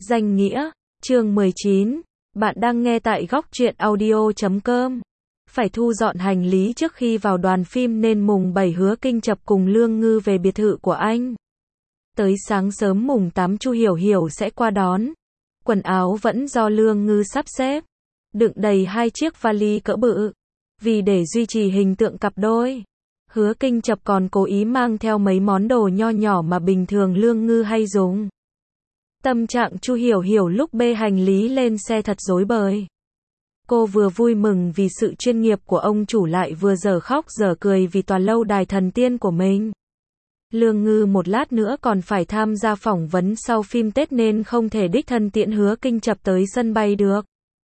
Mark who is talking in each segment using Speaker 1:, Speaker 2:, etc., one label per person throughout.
Speaker 1: Danh nghĩa, chương 19. Bạn đang nghe tại góc truyện audio.com. Phải thu dọn hành lý trước khi vào đoàn phim nên mùng 7 Hứa Kinh Chập cùng Lương Ngư về biệt thự của anh. Tới sáng sớm mùng 8 Chu Hiểu Hiểu sẽ qua đón. Quần áo vẫn do Lương Ngư sắp xếp. Đựng đầy 2 chiếc vali cỡ bự. Vì để duy trì hình tượng cặp đôi, Hứa Kinh Chập còn cố ý mang theo mấy món đồ nho nhỏ mà bình thường Lương Ngư hay dùng. Tâm trạng Chu Hiểu Hiểu lúc bê hành lý lên xe thật rối bời. Cô vừa vui mừng vì sự chuyên nghiệp của ông chủ lại vừa dở khóc dở cười vì tòa lâu đài thần tiên của mình. Lương Ngư một lát nữa còn phải tham gia phỏng vấn sau phim Tết nên không thể đích thân tiễn Hứa Kinh Chập tới sân bay được.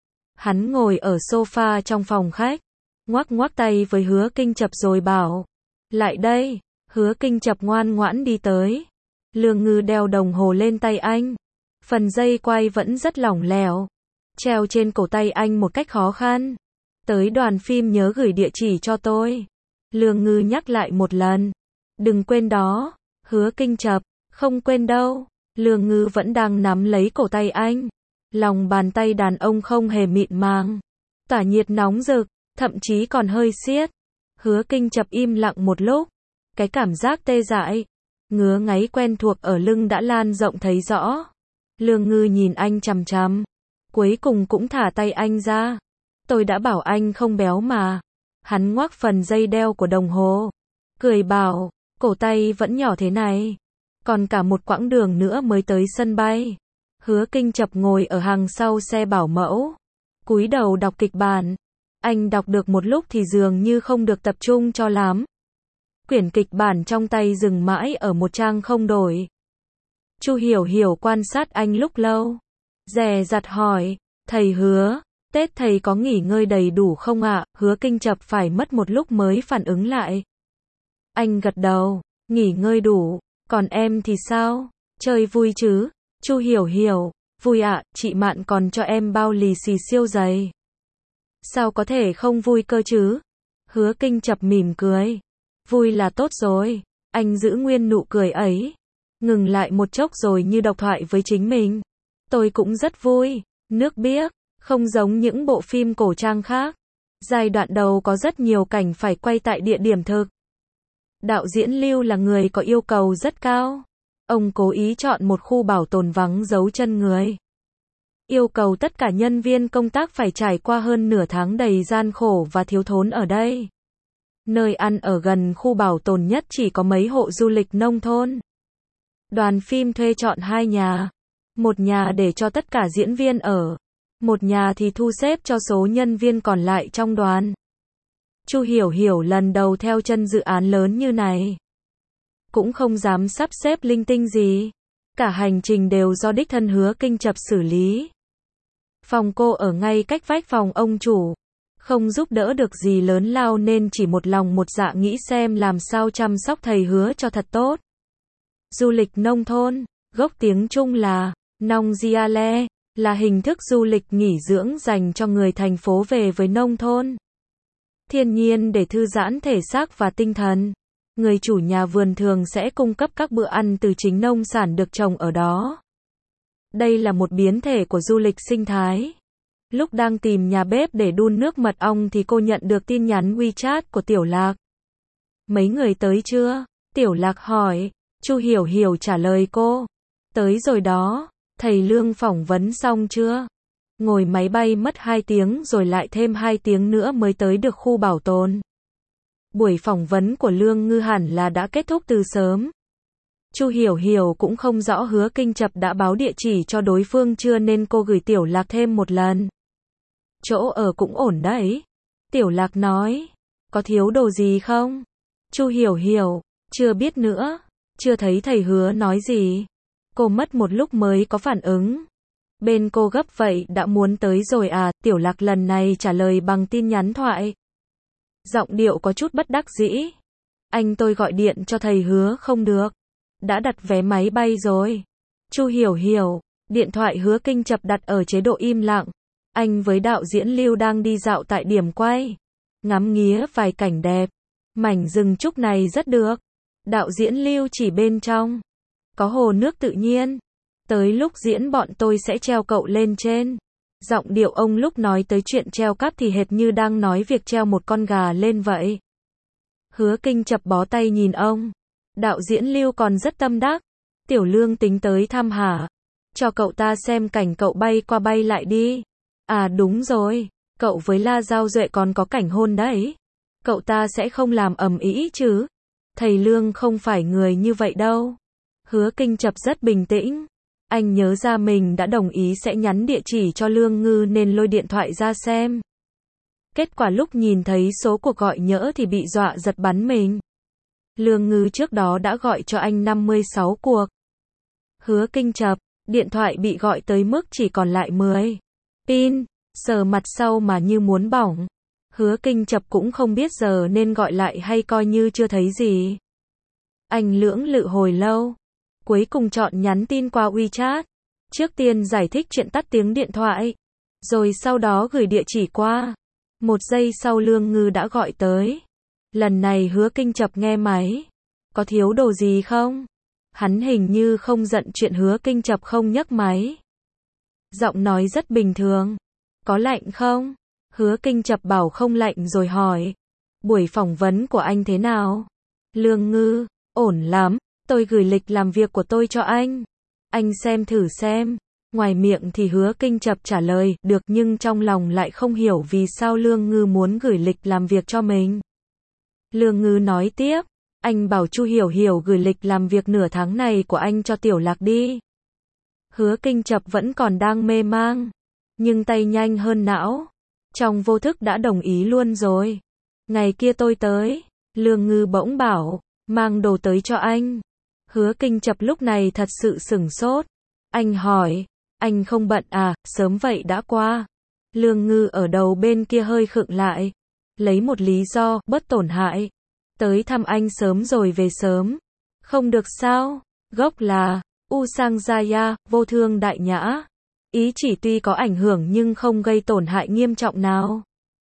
Speaker 1: Hắn ngồi ở sofa trong phòng khách, ngoắc ngoắc tay với Hứa Kinh Chập rồi bảo: "Lại đây." Hứa Kinh Chập ngoan ngoãn đi tới. Lương Ngư đeo đồng hồ lên tay anh. Phần dây quai vẫn rất lỏng lẻo, treo trên cổ tay anh một cách khó khăn. "Tới đoàn phim nhớ gửi địa chỉ cho tôi." Lương Ngư nhắc lại một lần. "Đừng quên đó." Hứa Kinh Chập: "Không quên đâu." Lương Ngư vẫn đang nắm lấy cổ tay anh. Lòng bàn tay đàn ông không hề mịn màng, tỏa nhiệt nóng rực, thậm chí còn hơi siết. Hứa Kinh Chập im lặng một lúc. Cái cảm giác tê dại, ngứa ngáy quen thuộc ở lưng đã lan rộng thấy rõ. Lương Ngư nhìn anh chằm chằm, cuối cùng cũng thả tay anh ra. "Tôi đã bảo anh không béo mà." Hắn ngoắc phần dây đeo của đồng hồ, cười bảo: "Cổ tay vẫn nhỏ thế này. Còn cả một quãng đường nữa mới tới sân bay." Hứa Kinh Chập ngồi ở hàng sau xe bảo mẫu, cúi đầu đọc kịch bản. Anh đọc được một lúc thì dường như không được tập trung cho lắm. Quyển kịch bản trong tay dừng mãi ở một trang không đổi. Chu Hiểu Hiểu quan sát anh lúc lâu, dè dặt hỏi: "Thầy Hứa, Tết thầy có nghỉ ngơi đầy đủ không ạ?" Hứa Kinh Chập phải mất một lúc mới phản ứng lại. Anh gật đầu: "Nghỉ ngơi đủ. Còn em thì sao? Chơi vui chứ?" Chu Hiểu Hiểu: "Vui ạ, chị Mạn còn cho em bao lì xì siêu dày." "Sao có thể không vui cơ chứ?" Hứa Kinh Chập mỉm cười. "Vui là tốt rồi." Anh giữ nguyên nụ cười ấy, ngừng lại một chốc rồi như độc thoại với chính mình: "Tôi cũng rất vui. Nước biếc, không giống những bộ phim cổ trang khác. Giai đoạn đầu có rất nhiều cảnh phải quay tại địa điểm thực. Đạo diễn Lưu là người có yêu cầu rất cao. Ông cố ý chọn một khu bảo tồn vắng dấu chân người. Yêu cầu tất cả nhân viên công tác phải trải qua hơn nửa tháng đầy gian khổ và thiếu thốn ở đây. Nơi ăn ở gần khu bảo tồn nhất chỉ có mấy hộ du lịch nông thôn. Đoàn phim thuê chọn 2 nhà. Một nhà để cho tất cả diễn viên ở. Một nhà thì thu xếp cho số nhân viên còn lại trong đoàn." Chu Hiểu Hiểu lần đầu theo chân dự án lớn như này, cũng không dám sắp xếp linh tinh gì. Cả hành trình đều do đích thân Hứa Kinh Chập xử lý. Phòng cô ở ngay cách vách phòng ông chủ, không giúp đỡ được gì lớn lao nên chỉ một lòng một dạ nghĩ xem làm sao chăm sóc thầy Hứa cho thật tốt. Du lịch nông thôn, gốc tiếng Trung là Nông Giale, là hình thức du lịch nghỉ dưỡng dành cho người thành phố về với nông thôn. Thiên nhiên để thư giãn thể xác và tinh thần. Người chủ nhà vườn thường sẽ cung cấp các bữa ăn từ chính nông sản được trồng ở đó. Đây là một biến thể của du lịch sinh thái. Lúc đang tìm nhà bếp để đun nước mật ong thì cô nhận được tin nhắn WeChat của Tiểu Lạc. "Mấy người tới chưa?" Tiểu Lạc hỏi. Chu Hiểu Hiểu trả lời cô: "Tới rồi đó." "Thầy Lương phỏng vấn xong chưa?" "Ngồi máy bay mất 2 tiếng rồi lại thêm 2 tiếng nữa mới tới được khu bảo tồn." Buổi phỏng vấn của Lương Ngư hẳn là đã kết thúc từ sớm. Chu Hiểu Hiểu cũng không rõ Hứa Kinh Chập đã báo địa chỉ cho đối phương chưa nên cô gửi Tiểu Lạc thêm một lần. "Chỗ ở cũng ổn đấy." Tiểu Lạc nói. "Có thiếu đồ gì không?" Chu Hiểu Hiểu: "Chưa biết nữa. Chưa thấy thầy Hứa nói gì." Cô mất một lúc mới có phản ứng. "Bên cô gấp vậy đã muốn tới rồi à?" Tiểu Lạc lần này trả lời bằng tin nhắn thoại. Giọng điệu có chút bất đắc dĩ. "Anh tôi gọi điện cho thầy Hứa không được. Đã đặt vé máy bay rồi." Chu Hiểu Hiểu: Điện thoại Hứa Kinh Chập đặt ở chế độ im lặng. Anh với đạo diễn Lưu đang đi dạo tại điểm quay, ngắm nghía vài cảnh đẹp. Mảnh rừng trúc này rất được. Đạo diễn Lưu chỉ bên trong có hồ nước tự nhiên, Tới lúc diễn bọn tôi sẽ treo cậu lên trên. Giọng điệu ông lúc nói tới chuyện treo cáp thì hệt như đang nói việc treo một con gà lên vậy. Hứa Kinh chập bó tay nhìn ông. Đạo diễn Lưu còn rất tâm đắc. Tiểu Lương tính tới thăm hả? Cho cậu ta xem cảnh cậu bay qua bay lại đi. À đúng rồi, cậu với La Giao Duệ còn có cảnh hôn đấy. Cậu ta sẽ không làm ầm ĩ chứ? Thầy Lương không phải người như vậy đâu. Hứa Kinh chập rất bình tĩnh. Anh nhớ ra mình đã đồng ý sẽ nhắn địa chỉ cho Lương Ngư nên lôi điện thoại ra xem. Kết quả lúc nhìn thấy số cuộc gọi nhỡ thì bị dọa giật bắn mình. Lương Ngư trước đó đã gọi cho anh 56 cuộc. Hứa Kinh chập, điện thoại bị gọi tới mức chỉ còn lại 10 pin, sờ mặt sau mà như muốn bỏng. Hứa Kinh chập cũng không biết giờ nên gọi lại hay coi như chưa thấy gì. Anh lưỡng lự hồi lâu, cuối cùng chọn nhắn tin qua WeChat. Trước tiên giải thích chuyện tắt tiếng điện thoại, rồi sau đó gửi địa chỉ qua. 1 giây sau Lương Ngư đã gọi tới. Lần này Hứa Kinh chập nghe máy. Có thiếu đồ gì không? Hắn hình như không giận chuyện Hứa Kinh chập không nhấc máy. Giọng nói rất bình thường. Có lạnh không? Hứa Kinh chập bảo không lạnh rồi hỏi. Buổi phỏng vấn của anh thế nào? Lương Ngư, ổn lắm. Tôi gửi lịch làm việc của tôi cho anh. Anh xem thử xem. Ngoài miệng thì Hứa Kinh chập trả lời được nhưng trong lòng lại không hiểu vì sao Lương Ngư muốn gửi lịch làm việc cho mình. Lương Ngư nói tiếp. Anh bảo Chu Hiểu Hiểu gửi lịch làm việc nửa tháng này của anh cho Tiểu Lạc đi. Hứa Kinh chập vẫn còn đang mê mang. Nhưng tay nhanh hơn não. Trong vô thức đã đồng ý luôn rồi. Ngày kia tôi tới. Lương Ngư bỗng bảo. Mang đồ tới cho anh. Hứa Kinh chập lúc này thật sự sửng sốt. Anh hỏi. Anh không bận à, sớm vậy đã qua. Lương Ngư ở đầu bên kia hơi khựng lại. Lấy một lý do, bất tổn hại. Tới thăm anh sớm rồi về sớm. Không được sao? Gốc là Usang Jaya, vô thương đại nhã. Ý chỉ tuy có ảnh hưởng nhưng không gây tổn hại nghiêm trọng nào.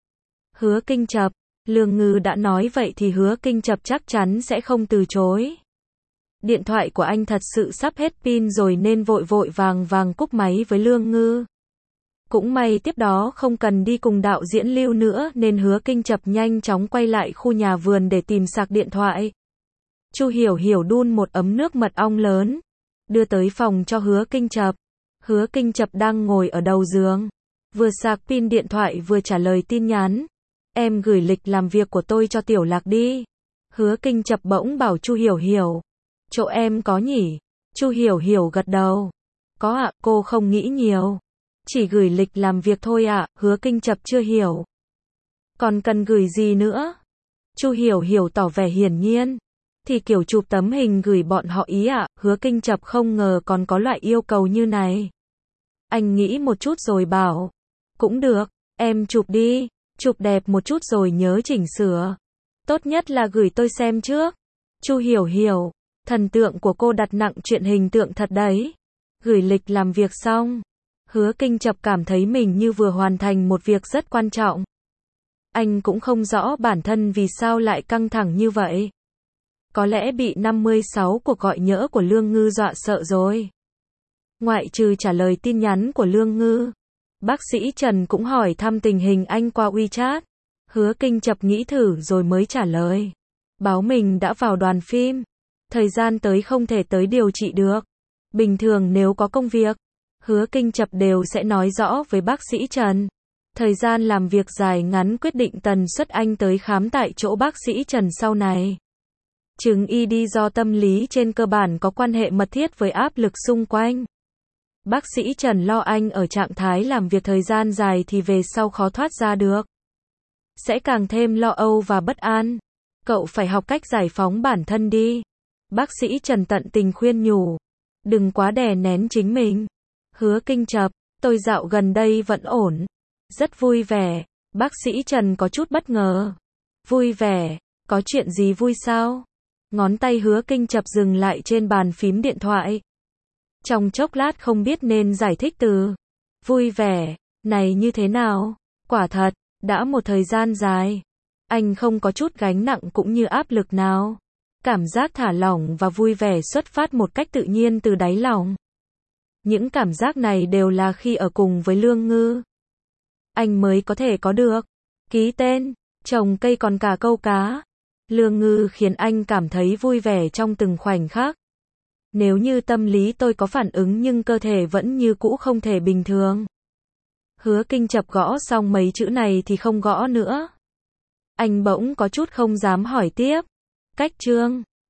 Speaker 1: Hứa Kinh chập. Lương Ngư đã nói vậy thì Hứa Kinh chập chắc chắn sẽ không từ chối. Điện thoại của anh thật sự sắp hết pin rồi nên vội vội vàng cúp máy với Lương Ngư. Cũng may tiếp đó không cần đi cùng đạo diễn Lưu nữa nên Hứa Kinh chập nhanh chóng quay lại khu nhà vườn để tìm sạc điện thoại. Chu Hiểu Hiểu đun một ấm nước mật ong lớn, đưa tới phòng cho Hứa Kinh chập. Hứa Kinh chập đang ngồi ở đầu giường, vừa sạc pin điện thoại vừa trả lời tin nhắn. Em gửi lịch làm việc của tôi cho Tiểu Lạc đi. Hứa Kinh chập bỗng bảo Chu Hiểu Hiểu. Chỗ em có nhỉ? Chu Hiểu Hiểu gật đầu. Có ạ, cô không nghĩ nhiều. Chỉ gửi lịch làm việc thôi ạ, Hứa Kinh chập chưa hiểu. Còn cần gửi gì nữa? Chu Hiểu Hiểu tỏ vẻ hiển nhiên. Thì kiểu chụp tấm hình gửi bọn họ ý ạ, Hứa Kinh chập không ngờ còn có loại yêu cầu như này. Anh nghĩ một chút rồi bảo. Cũng được, em chụp đi, chụp đẹp một chút rồi nhớ chỉnh sửa. Tốt nhất là gửi tôi xem trước. Chu Hiểu Hiểu, thần tượng của cô đặt nặng chuyện hình tượng thật đấy. Gửi lịch làm việc xong. Hứa Kinh chập cảm thấy mình như vừa hoàn thành một việc rất quan trọng. Anh cũng không rõ bản thân vì sao lại căng thẳng như vậy. Có lẽ bị 56 cuộc gọi nhỡ của Lương Ngư dọa sợ rồi. Ngoại trừ trả lời tin nhắn của Lương Ngư, bác sĩ Trần cũng hỏi thăm tình hình anh qua WeChat. Hứa Kinh chập nghĩ thử rồi mới trả lời. Báo mình đã vào đoàn phim. Thời gian tới không thể tới điều trị được. Bình thường nếu có công việc, Hứa Kinh chập đều sẽ nói rõ với bác sĩ Trần. Thời gian làm việc dài ngắn quyết định tần suất anh tới khám tại chỗ bác sĩ Trần sau này. Chứng ED do tâm lý trên cơ bản có quan hệ mật thiết với áp lực xung quanh. Bác sĩ Trần lo anh ở trạng thái làm việc thời gian dài thì về sau khó thoát ra được. Sẽ càng thêm lo âu và bất an. Cậu phải học cách giải phóng bản thân đi. Bác sĩ Trần tận tình khuyên nhủ. Đừng quá đè nén chính mình. Hứa Kinh chập, tôi dạo gần đây vẫn ổn. Rất vui vẻ. Bác sĩ Trần có chút bất ngờ. Vui vẻ? Có chuyện gì vui sao? Ngón tay Hứa Kinh chập dừng lại trên bàn phím điện thoại. Trong chốc lát không biết nên giải thích từ vui vẻ này như thế nào. Quả thật, đã một thời gian dài, anh không có chút gánh nặng cũng như áp lực nào. Cảm giác thả lỏng và vui vẻ xuất phát một cách tự nhiên từ đáy lòng. Những cảm giác này đều là khi ở cùng với Lương Ngư. Anh mới có thể có được. Ký tên, trồng cây còn cả câu cá. Lương Ngư khiến anh cảm thấy vui vẻ trong từng khoảnh khắc. Nếu như tâm lý tôi có phản ứng nhưng cơ thể vẫn như cũ không thể bình thường. Hứa Kinh chập gõ xong mấy chữ này thì không gõ nữa. Anh bỗng có chút không dám hỏi tiếp. Cách chương